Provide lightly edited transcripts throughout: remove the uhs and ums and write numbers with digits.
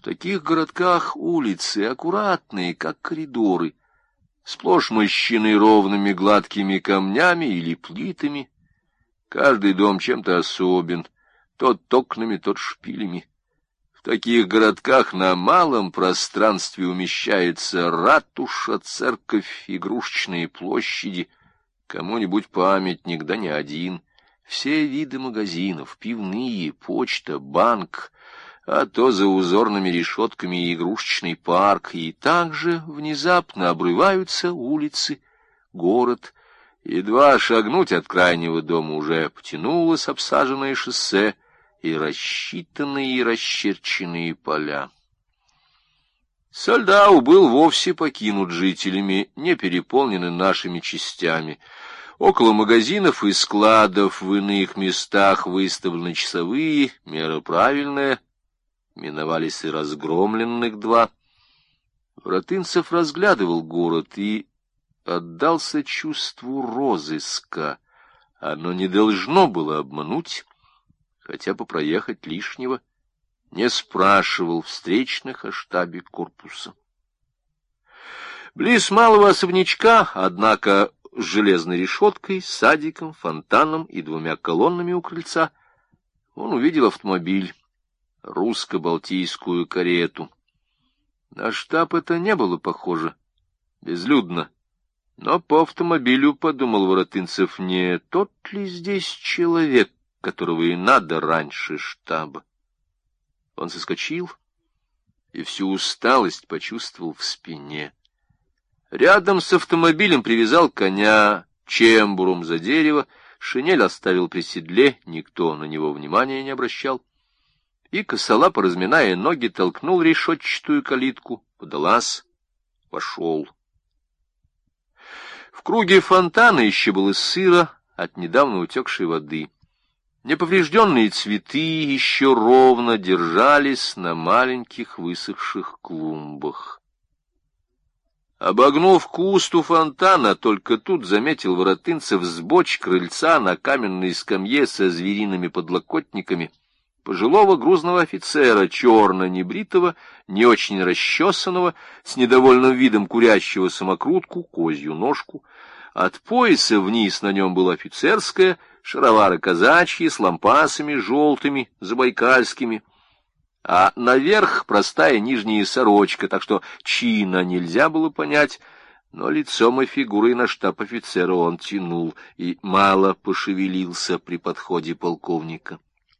таких городках улицы аккуратные, как коридоры, сплошь мощены ровными гладкими камнями или плитами. Каждый дом чем-то особен, тот окнами, тот шпилями. В таких городках на малом пространстве умещается ратуша, церковь, игрушечные площади, кому-нибудь памятник, да не один. Все виды магазинов, пивные, почта, банк, а то за узорными решетками игрушечный парк, и также внезапно обрываются улицы, город. Едва шагнуть от крайнего дома уже потянулось обсаженное шоссе и рассчитанные и расчерченные поля. Сольдау был вовсе покинут жителями, не переполнены нашими частями. Около магазинов и складов в иных местах выставлены часовые, мера правильная, миновались и разгромленных два. Воротынцев разглядывал город и отдался чувству розыска. Оно не должно было обмануть, хотя бы проехать лишнего, не спрашивал встречных о штабе корпуса. Близ малого особнячка, однако, с железной решеткой, садиком, фонтаном и двумя колоннами у крыльца, он увидел автомобиль, русско-балтийскую карету. На штаб это не было похоже, безлюдно. Но по автомобилю, подумал Воротынцев, не тот ли здесь человек, которого и надо раньше штаба. Он соскочил и всю усталость почувствовал в спине. Рядом с автомобилем привязал коня чембуром за дерево, шинель оставил при седле, никто на него внимания не обращал. И косолапо, разминая ноги, толкнул решетчатую калитку, подалась, вошел. В круге фонтана еще было сыро от недавно утекшей воды. Неповрежденные цветы еще ровно держались на маленьких высохших клумбах. Обогнув куст у фонтана, только тут заметил Воротынцев сбоч крыльца на каменной скамье со звериными подлокотниками пожилого грузного офицера, черно-небритого, не очень расчесанного, с недовольным видом курящего самокрутку, козью ножку. От пояса вниз на нем было офицерское, шаровары казачьи с лампасами желтыми, забайкальскими, а наверх простая нижняя сорочка, так что чина нельзя было понять, но лицом и фигурой на штаб офицера он тянул и мало пошевелился при подходе полковника.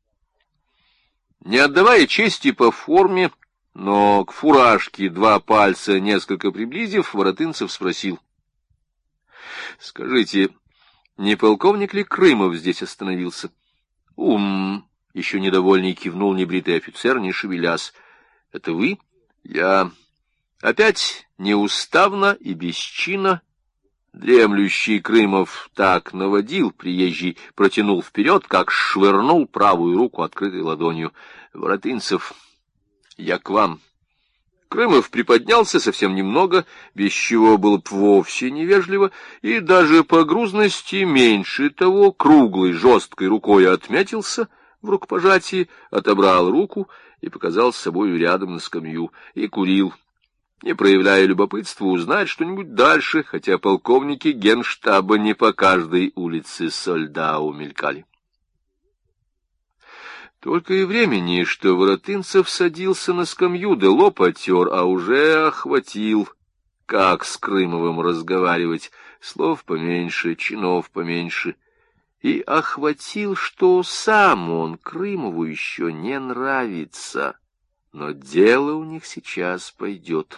Не отдавая чести по форме, но к фуражке два пальца несколько приблизив, Воротынцев спросил: — Скажите, не полковник ли Крымов здесь остановился? — еще недовольный кивнул небритый офицер, не шевелясь. — Это вы? — Я. Опять неуставно и без чина дремлющий Крымов так наводил, приезжий протянул вперед, как швырнул правую руку открытой ладонью. — Воротынцев, я к вам. Крымов приподнялся совсем немного, без чего было б вовсе невежливо, и даже по грузности меньше того круглой жесткой рукой отметился в рукопожатии, отобрал руку и показал с собою рядом на скамью, и курил, не проявляя любопытства узнать что-нибудь дальше, хотя полковники генштаба не по каждой улице Сольдау мелькали. Только и времени, что Воротынцев садился на скамью, да лоб отер, а уже охватил, как с Крымовым разговаривать, слов поменьше, чинов поменьше, и охватил, что сам он Крымову еще не нравится, но дело у них сейчас пойдет.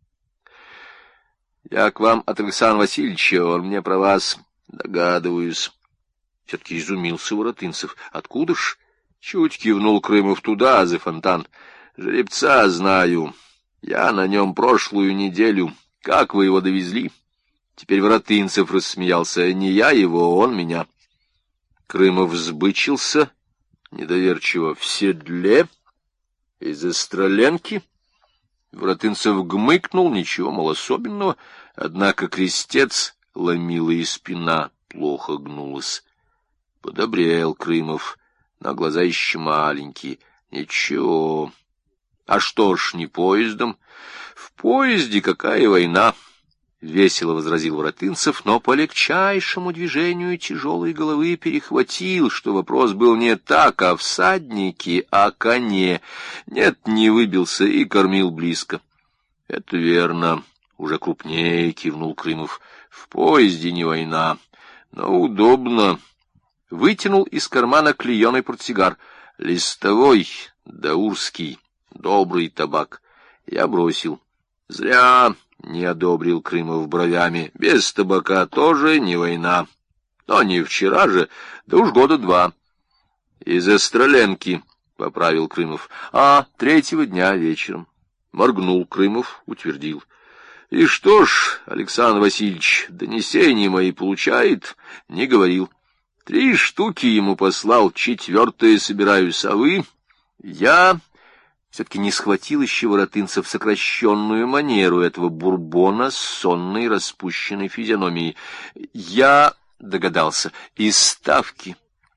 Я к вам от Александра Васильевича, он мне про вас догадываюсь. Все-таки изумился Воротынцев. Откуда ж? Чуть кивнул Крымов туда, за фонтан. Жеребца знаю. Я на нем прошлую неделю. Как вы его довезли? Теперь Воротынцев рассмеялся. Не я его, он меня. Крымов взбычился недоверчиво. В седле? Из Остроленки? Воротынцев гмыкнул, ничего, мол, особенного, однако крестец ломила и спина плохо гнулась. Подобрел Крымов, но глаза еще маленькие. Ничего, А что ж, не поездом? В поезде какая война? — весело возразил Воротынцев, но по легчайшему движению тяжелой головы перехватил, что вопрос был не так о всаднике, а о коне. Нет, не выбился и кормил близко. — Это верно, — уже крупнее кивнул Крымов. — В поезде не война, но удобно. Вытянул из кармана клееный портсигар. Листовой, даурский, добрый табак. Я бросил. Зря. Не одобрил Крымов бровями. Без табака тоже не война. Но не вчера же, да уж года 2. Из Остроленки, — поправил Крымов. А 3-го дня вечером. Моргнул Крымов, утвердил. И что ж, Александр Васильевич, донесения мои получает? Не говорил. 3 штуки ему послал, 4-е собираюсь, а вы? Я... Все-таки не схватил еще Воротынцев сокращенную манеру этого бурбона с сонной распущенной физиономией. Я догадался, из Ставки.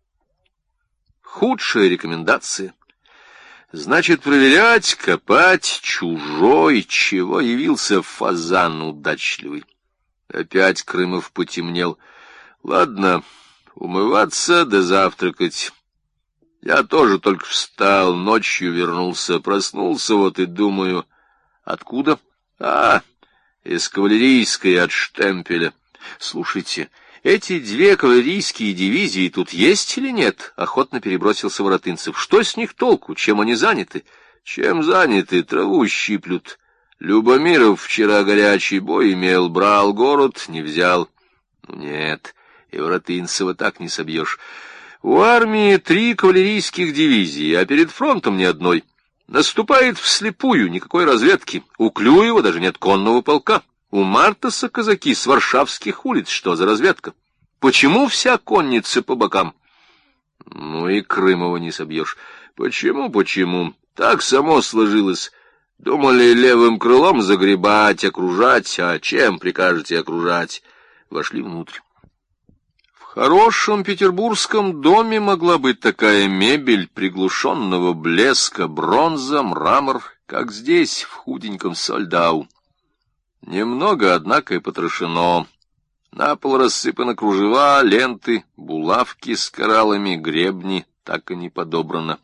Худшая рекомендация. Значит, проверять, копать чужой, чего явился фазан удачливый. Опять Крымов потемнел. Ладно, умываться да завтракать. Я тоже только встал, ночью вернулся, проснулся вот и думаю... Откуда? Из кавалерийской, от штемпеля. Слушайте, эти 2 кавалерийские дивизии тут есть или нет? Охотно перебросился Воротынцев. Что с них толку? Чем они заняты? Чем заняты? Траву щиплют. Любомиров вчера горячий бой имел, брал город, не взял. Ну нет, и Воротынцева так не собьешь. У армии 3 кавалерийских дивизии, а перед фронтом ни одной. Наступает вслепую, никакой разведки. У Клюева даже нет конного полка. У Мартаса казаки с варшавских улиц. Что за разведка? Почему вся конница по бокам? Ну и Крымова не собьешь. Почему? Так само сложилось. Думали левым крылом загребать, окружать. А чем прикажете окружать? Вошли внутрь. В хорошем петербургском доме могла быть такая мебель приглушенного блеска, бронза, мрамор, как здесь, в худеньком Сольдау. Немного, однако, и потрошено. На пол рассыпаны кружева, ленты, булавки с кораллами, гребни, так и не подобрано.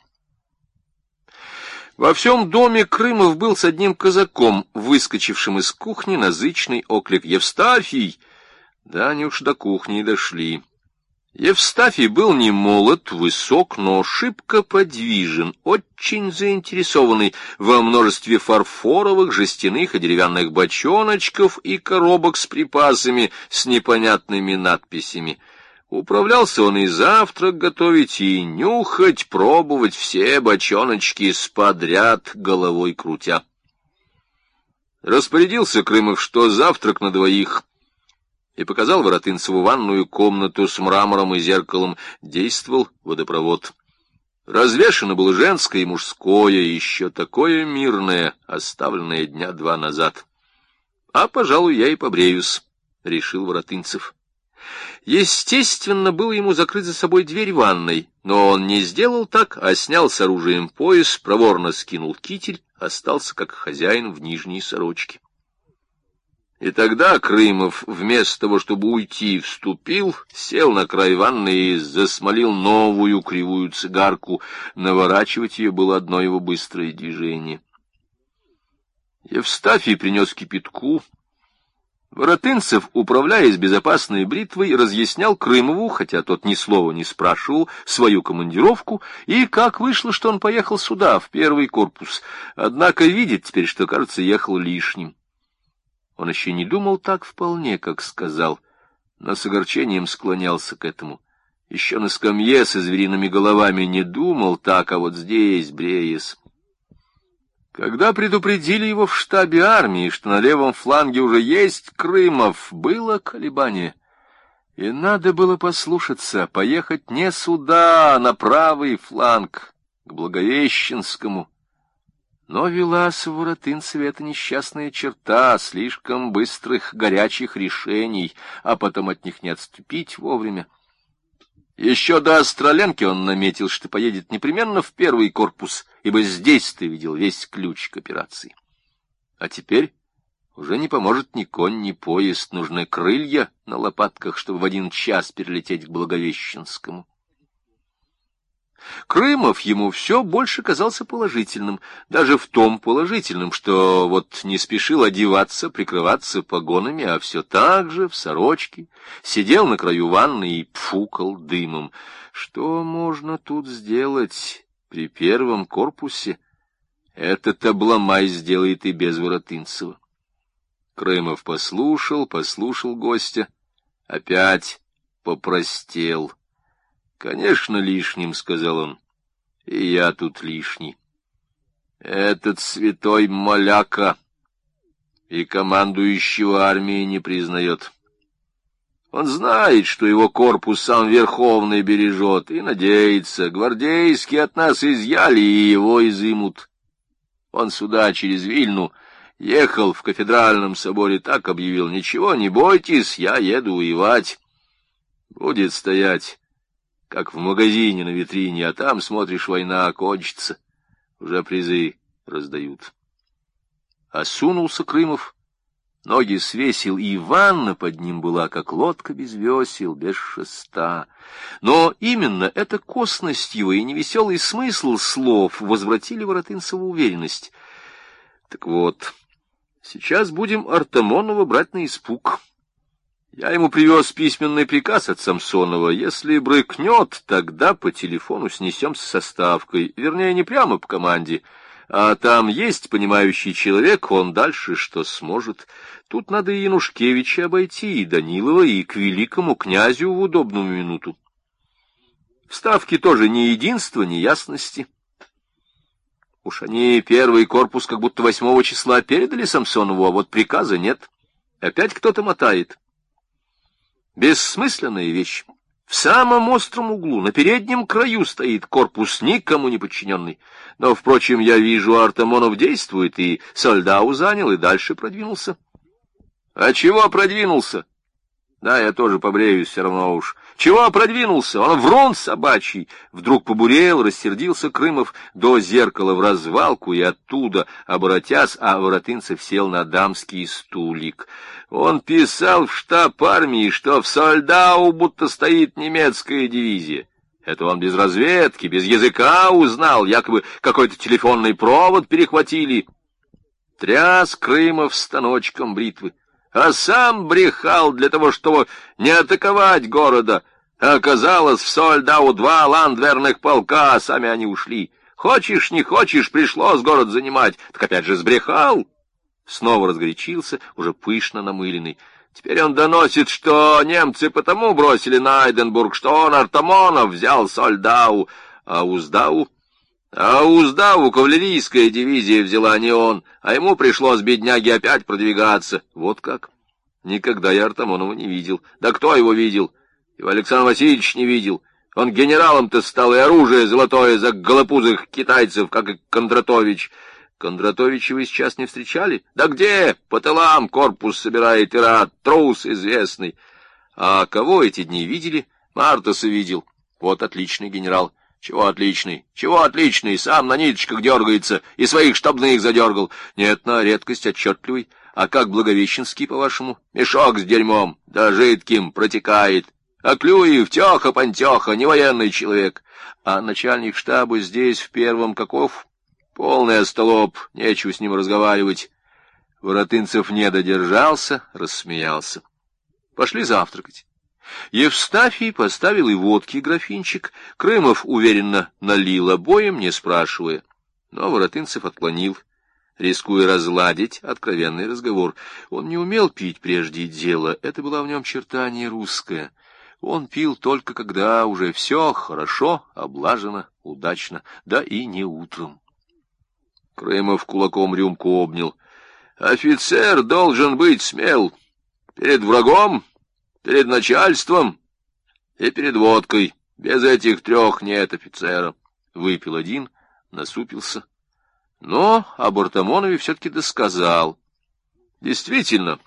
Во всем доме Крымов был с одним казаком, выскочившим из кухни на зычный оклик «Евстафий!». Да, они уж до кухни и дошли. Евстафий был не молод, высок, но шибко подвижен, очень заинтересованный во множестве фарфоровых, жестяных и деревянных бочоночков и коробок с припасами с непонятными надписями. Управлялся он и завтрак готовить, и нюхать, пробовать все бочоночки сподряд, головой крутя. Распорядился Крымов, что завтрак на 2, и показал Воротынцеву ванную комнату с мрамором и зеркалом. Действовал водопровод. Развешано было женское и мужское, еще такое мирное, оставленное 2 дня назад. А, пожалуй, я и побреюсь, — решил Воротынцев. Естественно, было ему закрыть за собой дверь ванной, но он не сделал так, а снял с оружием пояс, проворно скинул китель, остался как хозяин в нижней сорочке. И тогда Крымов, вместо того, чтобы уйти, вступил, сел на край ванны и засмолил новую кривую цигарку. Наворачивать ее было одно его быстрое движение. Евстафий принес кипятку. Воротынцев, управляясь безопасной бритвой, разъяснял Крымову, хотя тот ни слова не спрашивал, свою командировку, и как вышло, что он поехал сюда, в 1-й корпус. Однако видит теперь, что, кажется, ехал лишним. Он еще не думал так вполне, как сказал, но с огорчением склонялся к этому. Еще на скамье со звериными головами не думал так, а вот здесь, бреясь. Когда предупредили его в штабе армии, что на левом фланге уже есть Крымов, было колебание. И надо было послушаться, поехать не сюда, а на правый фланг, к Благовещенскому. Но велась в Воротынцеве эта несчастная черта слишком быстрых, горячих решений, а потом от них не отступить вовремя. Еще до Остроленки он наметил, что поедет непременно в первый корпус, ибо здесь ты видел весь ключ к операции. А теперь уже не поможет ни конь, ни поезд, нужны крылья на лопатках, чтобы в 1 час перелететь к Благовещенскому. Крымов ему все больше казался положительным, даже в том положительном, что вот не спешил одеваться, прикрываться погонами, а все так же в сорочке сидел на краю ванны и пфукал дымом. Что можно тут сделать при первом корпусе? Этот обломай сделает и без Воротынцева. Крымов послушал гостя, опять попростел. «Конечно, лишним», — сказал он, — «и я тут лишний. Этот святой моляка и командующего армией не признает. Он знает, что его корпус сам Верховный бережет, и надеется, гвардейские от нас изъяли, и его изымут. Он сюда через Вильну ехал, в кафедральном соборе так объявил: ничего, не бойтесь, я еду воевать. Будет стоять, как в магазине на витрине, а там, смотришь, война кончится. Уже призы раздают». Осунулся Крымов, ноги свесил, и ванна под ним была, как лодка без весел, без шеста. Но именно эта косность его и невеселый смысл слов возвратили Воротынцеву уверенность. Так вот, сейчас будем Артамонова брать на испуг. Я ему привез письменный приказ от Самсонова. Если брыкнет, тогда по телефону снесемся со ставкой. Вернее, не прямо по команде. А там есть понимающий человек, он дальше что сможет. Тут надо и Янушкевича обойти, и Данилова, и к великому князю в удобную минуту. В ставке тоже ни единства, ни ясности. Уж они первый корпус как будто 8 числа передали Самсонову, а вот приказа нет. Опять кто-то мотает. Бессмысленная вещь. В самом остром углу, на переднем краю стоит корпус, никому не подчиненный. Но, впрочем, я вижу, Артамонов действует, и Сольдау занял, и дальше продвинулся. А чего продвинулся? Да, я тоже побреюсь все равно уж. Чего продвинулся? Он врун собачий. Вдруг побурел, рассердился Крымов до зеркала в развалку, и оттуда, оборотясь, а Воротынцев сел на дамский стулик. Он писал в штаб армии, что в Сольдау будто стоит немецкая дивизия. Это он без разведки, без языка узнал, якобы какой-то телефонный провод перехватили. Тряс Крымов станочком бритвы. А сам брехал для того, чтобы не атаковать города. А оказалось, в Сольдау 2 ландверных полка, а сами они ушли. Хочешь, не хочешь, пришлось город занимать. Так опять же сбрехал. Снова разгорячился, уже пышно намыленный. Теперь он доносит, что немцы потому бросили Найденбург, что он, Артамонов, взял Сольдау, а Уздау кавалерийская дивизия взяла не он, а ему пришлось, бедняге, опять продвигаться. Вот как. Никогда я Артамонова не видел. Да кто его видел? Его Александр Васильевич не видел. Он генералом-то стал, и оружие золотое за голопузых китайцев, как и Кондратович. Кондратовича вы сейчас не встречали? Да где? По тылам корпус собирает и рад, трус известный. А кого эти дни видели? Мартаса видел. Вот отличный генерал. Чего отличный? Чего отличный? Сам на ниточках дергается и своих штабных задергал. Нет, на редкость отчетливый. А как Благовещенский, по-вашему? Мешок с дерьмом, да жидким, протекает. А Клюев, тёха-пантёха, не военный человек. А начальник штаба здесь, в первом, каков? Полный остолоп, нечего с ним разговаривать. Воротынцев не додержался, рассмеялся. Пошли завтракать. Евстафий поставил и водки графинчик. Крымов уверенно налил обоим, не спрашивая. Но Воротынцев отклонил, рискуя разладить откровенный разговор. Он не умел пить прежде дела, это была в нем черта не русская. Он пил только когда уже все хорошо, облажено, удачно, да и не утром. Крымов кулаком рюмку обнял. Офицер должен быть смел перед врагом, перед начальством и перед водкой. Без этих 3 нет офицера. Выпил один, насупился. Но об Артамонове все-таки досказал. Действительно,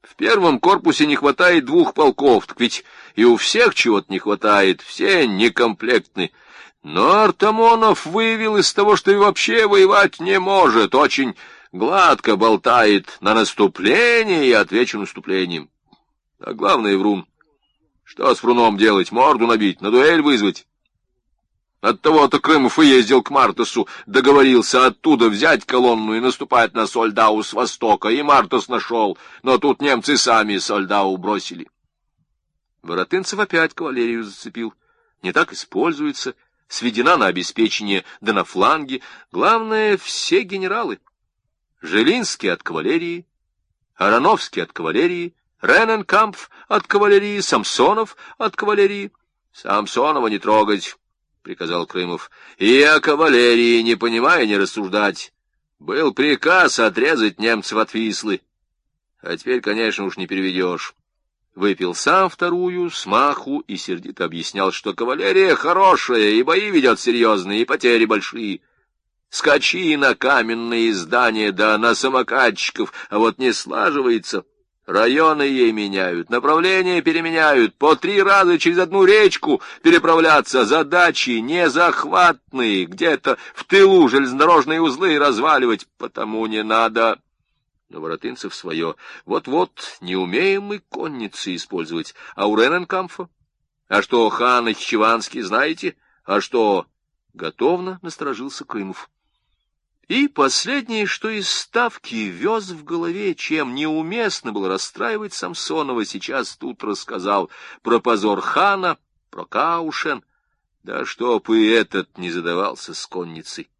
В первом корпусе не хватает 2 полков, так ведь и у всех чего-то не хватает, все некомплектны. Но Артамонов выявил из того, что и вообще воевать не может, очень гладко болтает на наступление и отвечу наступлением. А главное, врун. Что с вруном делать? Морду набить, на дуэль вызвать? Оттого-то Крымов и ездил к Мартасу, договорился оттуда взять колонну и наступать на Сольдау с востока, и Мартас нашел, но тут немцы сами Сольдау бросили. Воротынцев опять кавалерию зацепил. Не так используется, сведена на обеспечение, да на фланге. Главное, все генералы. Жилинский от кавалерии, Ароновский от кавалерии, Рененкампф от кавалерии, Самсонов от кавалерии. Самсонова не трогать, — приказал Крымов, — и о кавалерии, не понимая, не рассуждать. Был приказ отрезать немцев от Вислы. А теперь, конечно, уж не переведешь. Выпил сам вторую, смаху, и сердито объяснял, что кавалерия хорошая, и бои ведет серьезные, и потери большие. Скачи на каменные здания, да на самокатчиков, а вот не слаживается. Районы ей меняют, направления переменяют, по 3 раза через одну речку переправляться, задачи незахватные, где-то в тылу железнодорожные узлы разваливать, потому не надо. Но Воротынцев свое. Вот-вот, не умеем мы конницы использовать, а у Рененкамфа? А что, хан Нахичеванский, знаете? А что? Готовно насторожился Крымов. И последнее, что из ставки вез в голове, чем неуместно было расстраивать Самсонова, сейчас тут рассказал про позор хана, про Каушен, да чтоб и этот не задавался с конницей.